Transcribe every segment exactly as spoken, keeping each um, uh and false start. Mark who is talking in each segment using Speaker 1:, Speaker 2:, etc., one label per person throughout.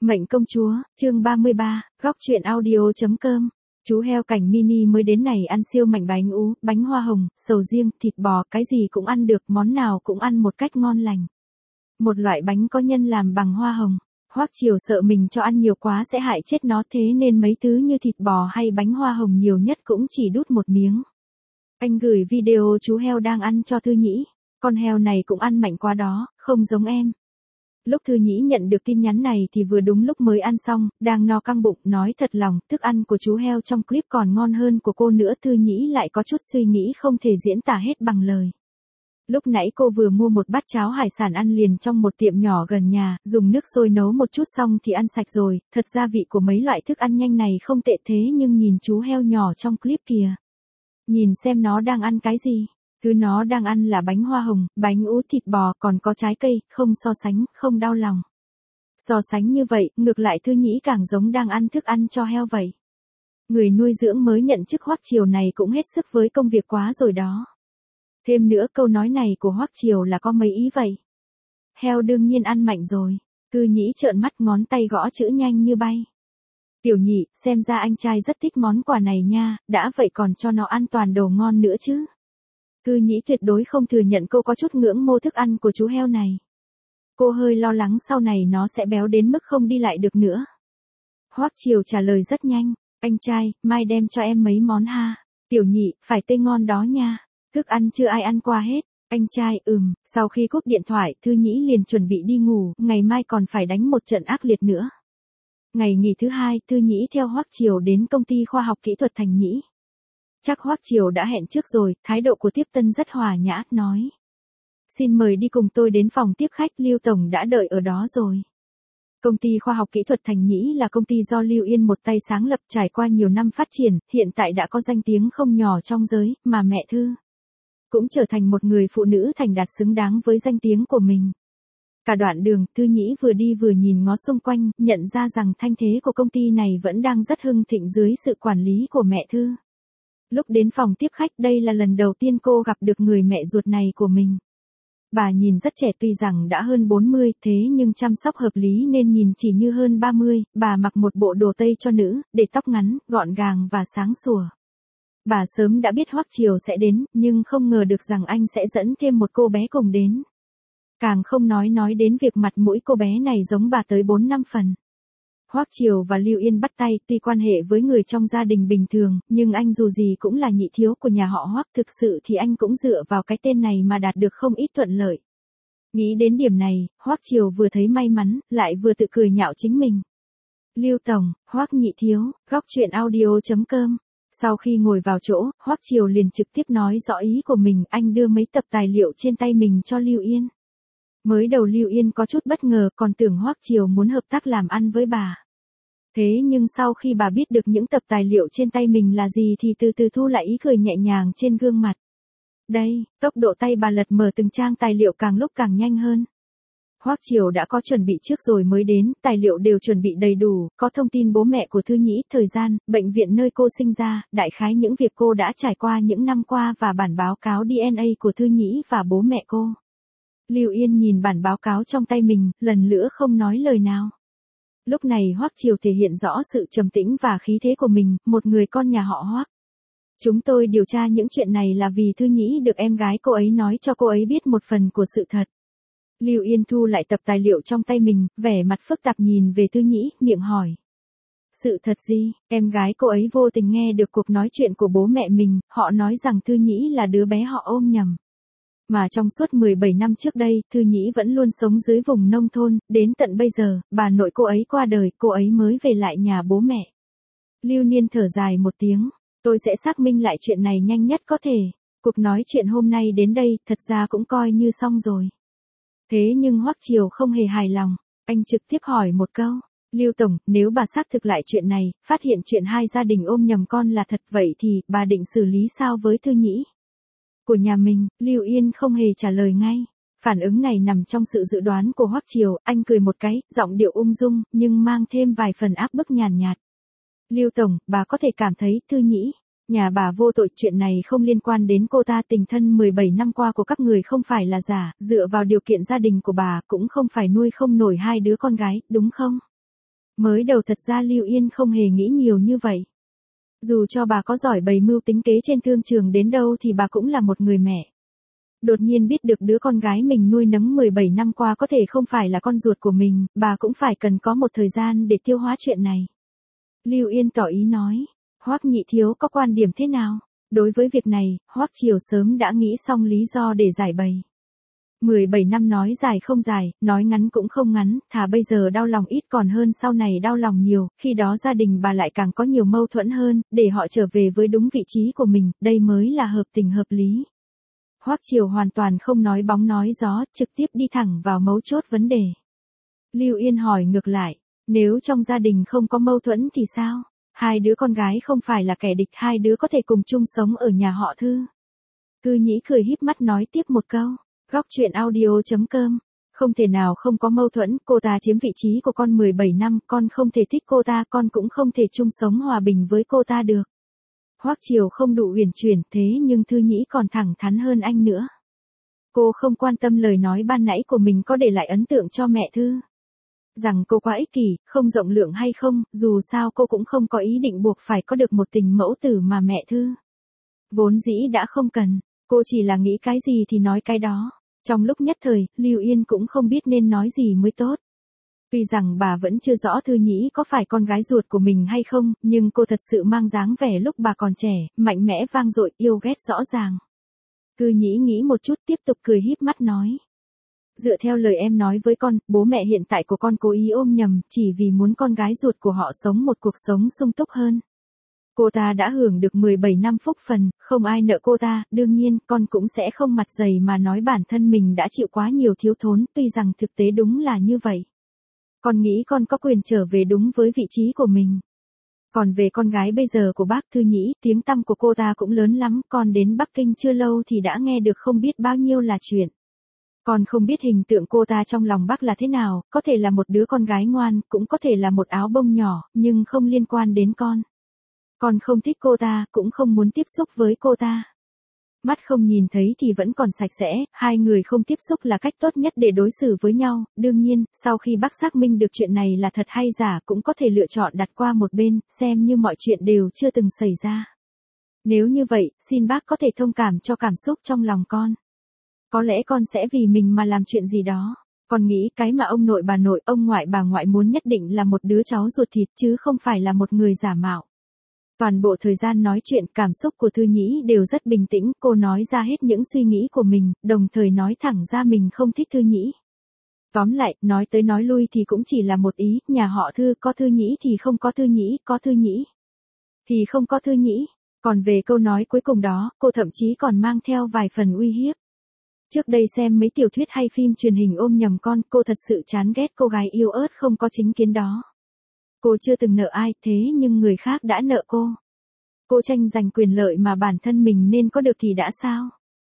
Speaker 1: Mệnh công chúa, chương ba mươi ba, góc truyện audio.com. Chú heo cảnh mini mới đến này ăn siêu mạnh bánh ú, bánh hoa hồng, sầu riêng, thịt bò, cái gì cũng ăn được, món nào cũng ăn một cách ngon lành. Một loại bánh có nhân làm bằng hoa hồng. Hoắc Triều sợ mình cho ăn nhiều quá sẽ hại chết nó, thế nên mấy thứ như thịt bò hay bánh hoa hồng nhiều nhất cũng chỉ đút một miếng. Anh gửi video chú heo đang ăn cho Thư Nhĩ. Con heo này cũng ăn mạnh quá đó, không giống em. Lúc Thư Nhĩ nhận được tin nhắn này thì vừa đúng lúc mới ăn xong, đang no căng bụng, nói thật lòng, thức ăn của chú heo trong clip còn ngon hơn của cô nữa. Thư Nhĩ lại có chút suy nghĩ không thể diễn tả hết bằng lời. Lúc nãy cô vừa mua một bát cháo hải sản ăn liền trong một tiệm nhỏ gần nhà, dùng nước sôi nấu một chút xong thì ăn sạch rồi. Thật ra vị của mấy loại thức ăn nhanh này không tệ, thế nhưng nhìn chú heo nhỏ trong clip kìa. Nhìn xem nó đang ăn cái gì. Thứ nó đang ăn là bánh hoa hồng, bánh ú, thịt bò, còn có trái cây, không so sánh, không đau lòng. So sánh như vậy, ngược lại Thư Nhĩ càng giống đang ăn thức ăn cho heo vậy. Người nuôi dưỡng mới nhận chức Hoắc Triều này cũng hết sức với công việc quá rồi đó. Thêm nữa câu nói này của Hoắc Triều là có mấy ý vậy? Heo đương nhiên ăn mạnh rồi. Thư Nhĩ trợn mắt, ngón tay gõ chữ nhanh như bay. Tiểu Nhị, xem ra anh trai rất thích món quà này nha, đã vậy còn cho nó ăn toàn đồ ngon nữa chứ. Thư Nhĩ tuyệt đối không thừa nhận cô có chút ngưỡng mộ thức ăn của chú heo này. Cô hơi lo lắng sau này nó sẽ béo đến mức không đi lại được nữa. Hoắc Triều trả lời rất nhanh, anh trai, mai đem cho em mấy món ha. Tiểu Nhị, phải tươi ngon đó nha. Thức ăn chưa ai ăn qua hết. Anh trai, ừm, sau khi cúp điện thoại, Thư Nhĩ liền chuẩn bị đi ngủ, ngày mai còn phải đánh một trận ác liệt nữa. Ngày nghỉ thứ hai, Thư Nhĩ theo Hoắc Triều đến công ty khoa học kỹ thuật Thành Nhĩ. Chắc Hoắc Triều đã hẹn trước rồi, thái độ của tiếp tân rất hòa nhã, nói. Xin mời đi cùng tôi đến phòng tiếp khách, Lưu Tổng đã đợi ở đó rồi. Công ty khoa học kỹ thuật Thành Nhĩ là công ty do Lưu Yên một tay sáng lập, trải qua nhiều năm phát triển, hiện tại đã có danh tiếng không nhỏ trong giới, mà mẹ Thư cũng trở thành một người phụ nữ thành đạt xứng đáng với danh tiếng của mình. Cả đoạn đường, Thư Nhĩ vừa đi vừa nhìn ngó xung quanh, nhận ra rằng thanh thế của công ty này vẫn đang rất hưng thịnh dưới sự quản lý của mẹ Thư. Lúc đến phòng tiếp khách, đây là lần đầu tiên cô gặp được người mẹ ruột này của mình. Bà nhìn rất trẻ, tuy rằng đã hơn bốn mươi, thế nhưng chăm sóc hợp lý nên nhìn chỉ như hơn ba mươi. Bà mặc một bộ đồ tây cho nữ, để tóc ngắn, gọn gàng và sáng sủa. Bà sớm đã biết Hoắc Triều sẽ đến, nhưng không ngờ được rằng anh sẽ dẫn thêm một cô bé cùng đến. Càng không nói nói đến việc mặt mũi cô bé này giống bà tới bốn năm phần. Hoắc Triều và Lưu Yên bắt tay, tuy quan hệ với người trong gia đình bình thường, nhưng anh dù gì cũng là nhị thiếu của nhà họ Hoắc, thực sự thì anh cũng dựa vào cái tên này mà đạt được không ít thuận lợi. Nghĩ đến điểm này, Hoắc Triều vừa thấy may mắn, lại vừa tự cười nhạo chính mình. Lưu Tổng, Hoắc nhị thiếu, góc truyện audio.com. Sau khi ngồi vào chỗ, Hoắc Triều liền trực tiếp nói rõ ý của mình, anh đưa mấy tập tài liệu trên tay mình cho Lưu Yên. Mới đầu Lưu Yên có chút bất ngờ, còn tưởng Hoắc Triều muốn hợp tác làm ăn với bà. Thế nhưng sau khi bà biết được những tập tài liệu trên tay mình là gì thì từ từ thu lại ý cười nhẹ nhàng trên gương mặt. Đây, tốc độ tay bà lật mở từng trang tài liệu càng lúc càng nhanh hơn. Hoắc Triều đã có chuẩn bị trước rồi mới đến, tài liệu đều chuẩn bị đầy đủ, có thông tin bố mẹ của Thư Nhĩ, thời gian, bệnh viện nơi cô sinh ra, đại khái những việc cô đã trải qua những năm qua và bản báo cáo đê en a của Thư Nhĩ và bố mẹ cô. Lưu Yên nhìn bản báo cáo trong tay mình, lần nữa không nói lời nào. Lúc này Hoắc Triều thể hiện rõ sự trầm tĩnh và khí thế của mình, một người con nhà họ Hoắc. Chúng tôi điều tra những chuyện này là vì Thư Nhĩ được em gái cô ấy nói cho cô ấy biết một phần của sự thật. Lưu Yên thu lại tập tài liệu trong tay mình, vẻ mặt phức tạp nhìn về Thư Nhĩ, miệng hỏi. Sự thật gì? Em gái cô ấy vô tình nghe được cuộc nói chuyện của bố mẹ mình, họ nói rằng Thư Nhĩ là đứa bé họ ôm nhầm. Mà trong suốt mười bảy năm trước đây, Thư Nhĩ vẫn luôn sống dưới vùng nông thôn, đến tận bây giờ, bà nội cô ấy qua đời, cô ấy mới về lại nhà bố mẹ. Lưu Niên thở dài một tiếng, tôi sẽ xác minh lại chuyện này nhanh nhất có thể. Cuộc nói chuyện hôm nay đến đây, thật ra cũng coi như xong rồi. Thế nhưng Hoắc Triều không hề hài lòng, anh trực tiếp hỏi một câu. Lưu Tổng, nếu bà xác thực lại chuyện này, phát hiện chuyện hai gia đình ôm nhầm con là thật vậy thì, bà định xử lý sao với Thư Nhĩ? Của nhà mình, Lưu Yên không hề trả lời ngay. Phản ứng này nằm trong sự dự đoán của Hoắc Triều, anh cười một cái, giọng điệu ung dung, nhưng mang thêm vài phần áp bức nhàn nhạt. Lưu Tổng, bà có thể cảm thấy, Thư Nhĩ, nhà bà vô tội, chuyện này không liên quan đến cô ta, tình thân mười bảy năm qua của các người không phải là giả, dựa vào điều kiện gia đình của bà cũng không phải nuôi không nổi hai đứa con gái, đúng không? Mới đầu thật ra Lưu Yên không hề nghĩ nhiều như vậy. Dù cho bà có giỏi bày mưu tính kế trên thương trường đến đâu thì bà cũng là một người mẹ. Đột nhiên biết được đứa con gái mình nuôi nấng mười bảy năm qua có thể không phải là con ruột của mình, bà cũng phải cần có một thời gian để tiêu hóa chuyện này. Lưu Yên tỏ ý nói, Hoắc nhị thiếu có quan điểm thế nào? Đối với việc này, Hoắc Triều sớm đã nghĩ xong lý do để giải bày. mười bảy năm nói dài không dài, nói ngắn cũng không ngắn, thà bây giờ đau lòng ít còn hơn sau này đau lòng nhiều, khi đó gia đình bà lại càng có nhiều mâu thuẫn hơn, để họ trở về với đúng vị trí của mình, đây mới là hợp tình hợp lý. Hoắc Triều hoàn toàn không nói bóng nói gió, trực tiếp đi thẳng vào mấu chốt vấn đề. Lưu Yên hỏi ngược lại, nếu trong gia đình không có mâu thuẫn thì sao? Hai đứa con gái không phải là kẻ địch, hai đứa có thể cùng chung sống ở nhà họ Thư. Thư Nhĩ cười híp mắt nói tiếp một câu, góc truyện audio chấm com, không thể nào không có mâu thuẫn, cô ta chiếm vị trí của con mười bảy năm, con không thể thích cô ta, con cũng không thể chung sống hòa bình với cô ta được. Hoắc Triều không đủ uyển chuyển, thế nhưng Thư Nhĩ còn thẳng thắn hơn anh nữa. Cô không quan tâm lời nói ban nãy của mình có để lại ấn tượng cho mẹ Thư. Rằng cô quá ích kỷ, không rộng lượng hay không, dù sao cô cũng không có ý định buộc phải có được một tình mẫu tử mà mẹ Thư vốn dĩ đã không cần, cô chỉ là nghĩ cái gì thì nói cái đó. Trong lúc nhất thời, Lưu Yên cũng không biết nên nói gì mới tốt. Tuy rằng bà vẫn chưa rõ Thư Nhĩ có phải con gái ruột của mình hay không, nhưng cô thật sự mang dáng vẻ lúc bà còn trẻ, mạnh mẽ vang dội, yêu ghét rõ ràng. Thư Nhĩ nghĩ một chút tiếp tục cười híp mắt nói. Dựa theo lời em nói với con, bố mẹ hiện tại của con cố ý ôm nhầm, chỉ vì muốn con gái ruột của họ sống một cuộc sống sung túc hơn. Cô ta đã hưởng được mười bảy năm phúc phần, không ai nợ cô ta, đương nhiên, con cũng sẽ không mặt dày mà nói bản thân mình đã chịu quá nhiều thiếu thốn, tuy rằng thực tế đúng là như vậy. Con nghĩ con có quyền trở về đúng với vị trí của mình. Còn về con gái bây giờ của bác Thư Nhĩ, tiếng tăm của cô ta cũng lớn lắm, con đến Bắc Kinh chưa lâu thì đã nghe được không biết bao nhiêu là chuyện. Con không biết hình tượng cô ta trong lòng bác là thế nào, có thể là một đứa con gái ngoan, cũng có thể là một áo bông nhỏ, nhưng không liên quan đến con. Con không thích cô ta, cũng không muốn tiếp xúc với cô ta. Mắt không nhìn thấy thì vẫn còn sạch sẽ, hai người không tiếp xúc là cách tốt nhất để đối xử với nhau, đương nhiên, sau khi bác xác minh được chuyện này là thật hay giả cũng có thể lựa chọn đặt qua một bên, xem như mọi chuyện đều chưa từng xảy ra. Nếu như vậy, xin bác có thể thông cảm cho cảm xúc trong lòng con. Có lẽ con sẽ vì mình mà làm chuyện gì đó. Con nghĩ cái mà ông nội bà nội, ông ngoại bà ngoại muốn nhất định là một đứa cháu ruột thịt chứ không phải là một người giả mạo. Toàn bộ thời gian nói chuyện, cảm xúc của Thư Nhĩ đều rất bình tĩnh, cô nói ra hết những suy nghĩ của mình, đồng thời nói thẳng ra mình không thích Thư Nhĩ. Tóm lại, nói tới nói lui thì cũng chỉ là một ý, nhà họ Thư có Thư Nhĩ thì không có Thư Nhĩ, có Thư Nhĩ thì không có Thư Nhĩ. Còn về câu nói cuối cùng đó, cô thậm chí còn mang theo vài phần uy hiếp. Trước đây xem mấy tiểu thuyết hay phim truyền hình ôm nhầm con, cô thật sự chán ghét cô gái yêu ớt không có chính kiến đó. Cô chưa từng nợ ai, thế nhưng người khác đã nợ cô. Cô tranh giành quyền lợi mà bản thân mình nên có được thì đã sao?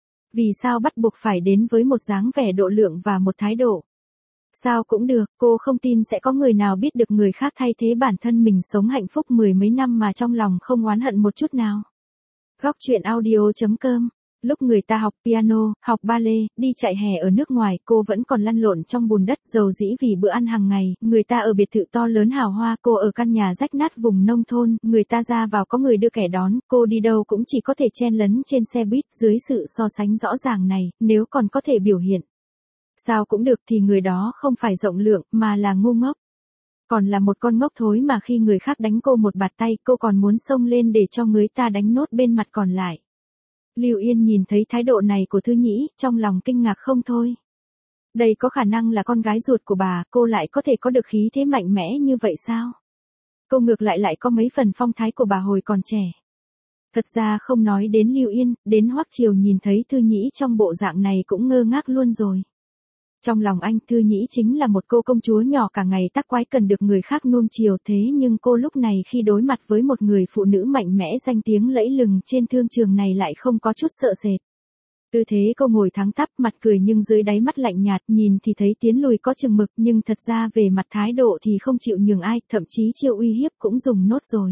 Speaker 1: Vì sao bắt buộc phải đến với một dáng vẻ độ lượng và một thái độ? Sao cũng được, cô không tin sẽ có người nào biết được người khác thay thế bản thân mình sống hạnh phúc mười mấy năm mà trong lòng không oán hận một chút nào. Góc truyện audio chấm com. Lúc người ta học piano, học ballet, đi chạy hè ở nước ngoài, cô vẫn còn lăn lộn trong bùn đất, dầu dĩ vì bữa ăn hàng ngày, người ta ở biệt thự to lớn hào hoa, cô ở căn nhà rách nát vùng nông thôn, người ta ra vào có người đưa kẻ đón, cô đi đâu cũng chỉ có thể chen lấn trên xe buýt, dưới sự so sánh rõ ràng này, nếu còn có thể biểu hiện sao cũng được thì người đó không phải rộng lượng, mà là ngu ngốc. Còn là một con ngốc thối mà khi người khác đánh cô một bạt tay, cô còn muốn xông lên để cho người ta đánh nốt bên mặt còn lại. Lưu Yên nhìn thấy thái độ này của Thư Nhĩ, trong lòng kinh ngạc không thôi. Đây có khả năng là con gái ruột của bà, cô lại có thể có được khí thế mạnh mẽ như vậy sao? Cô ngược lại lại có mấy phần phong thái của bà hồi còn trẻ. Thật ra không nói đến Lưu Yên, đến Hoắc Triều nhìn thấy Thư Nhĩ trong bộ dạng này cũng ngơ ngác luôn rồi. Trong lòng anh, Thư Nhĩ chính là một cô công chúa nhỏ cả ngày tác quái cần được người khác nuông chiều, thế nhưng cô lúc này khi đối mặt với một người phụ nữ mạnh mẽ danh tiếng lẫy lừng trên thương trường này lại không có chút sợ sệt. Tư thế cô ngồi thẳng tắp, mặt cười nhưng dưới đáy mắt lạnh nhạt, nhìn thì thấy tiến lùi có chừng mực, nhưng thật ra về mặt thái độ thì không chịu nhường ai, thậm chí chiêu uy hiếp cũng dùng nốt rồi.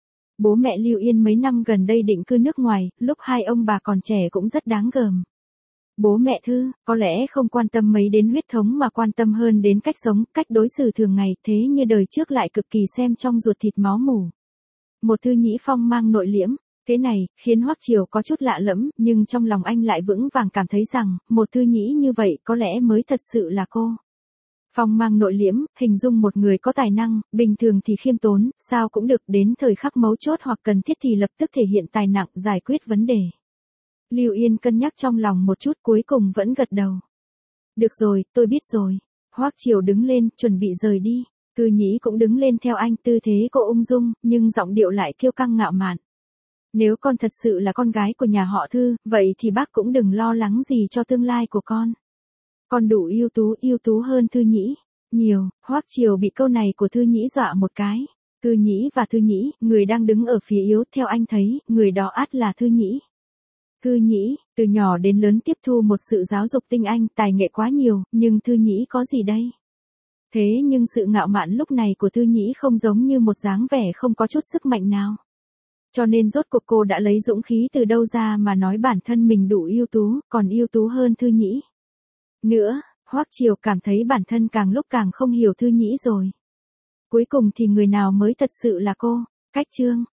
Speaker 1: Bố mẹ Lưu Yên mấy năm gần đây định cư nước ngoài, lúc hai ông bà còn trẻ cũng rất đáng gờm. Bố mẹ Thư, có lẽ không quan tâm mấy đến huyết thống mà quan tâm hơn đến cách sống, cách đối xử thường ngày, thế như đời trước lại cực kỳ xem trong ruột thịt máu mủ. Một Thư Nhĩ phong mang nội liễm, thế này, khiến Hoắc Triều có chút lạ lẫm, nhưng trong lòng anh lại vững vàng cảm thấy rằng, một Thư Nhĩ như vậy có lẽ mới thật sự là cô. Phong mang nội liễm, hình dung một người có tài năng, bình thường thì khiêm tốn, sao cũng được, đến thời khắc mấu chốt hoặc cần thiết thì lập tức thể hiện tài nặng, giải quyết vấn đề. Lưu Yên cân nhắc trong lòng một chút cuối cùng vẫn gật đầu. Được rồi, tôi biết rồi. Hoắc Triều đứng lên, chuẩn bị rời đi. Thư Nhĩ cũng đứng lên theo anh, tư thế cô ung dung, nhưng giọng điệu lại kiêu căng ngạo mạn. Nếu con thật sự là con gái của nhà họ Thư, vậy thì bác cũng đừng lo lắng gì cho tương lai của con. Con đủ ưu tú, ưu tú hơn Thư Nhĩ. Nhiều, Hoắc Triều bị câu này của Thư Nhĩ dọa một cái. Thư Nhĩ và Thư Nhĩ, người đang đứng ở phía yếu, theo anh thấy, người đó ắt là Thư Nhĩ. Thư Nhĩ, từ nhỏ đến lớn tiếp thu một sự giáo dục tinh anh, tài nghệ quá nhiều, nhưng Thư Nhĩ có gì đây? Thế nhưng sự ngạo mạn lúc này của Thư Nhĩ không giống như một dáng vẻ không có chút sức mạnh nào. Cho nên rốt cuộc cô đã lấy dũng khí từ đâu ra mà nói bản thân mình đủ ưu tú, còn ưu tú hơn Thư Nhĩ. Nữa, Hoắc Triều cảm thấy bản thân càng lúc càng không hiểu Thư Nhĩ rồi. Cuối cùng thì người nào mới thật sự là cô? Cách chương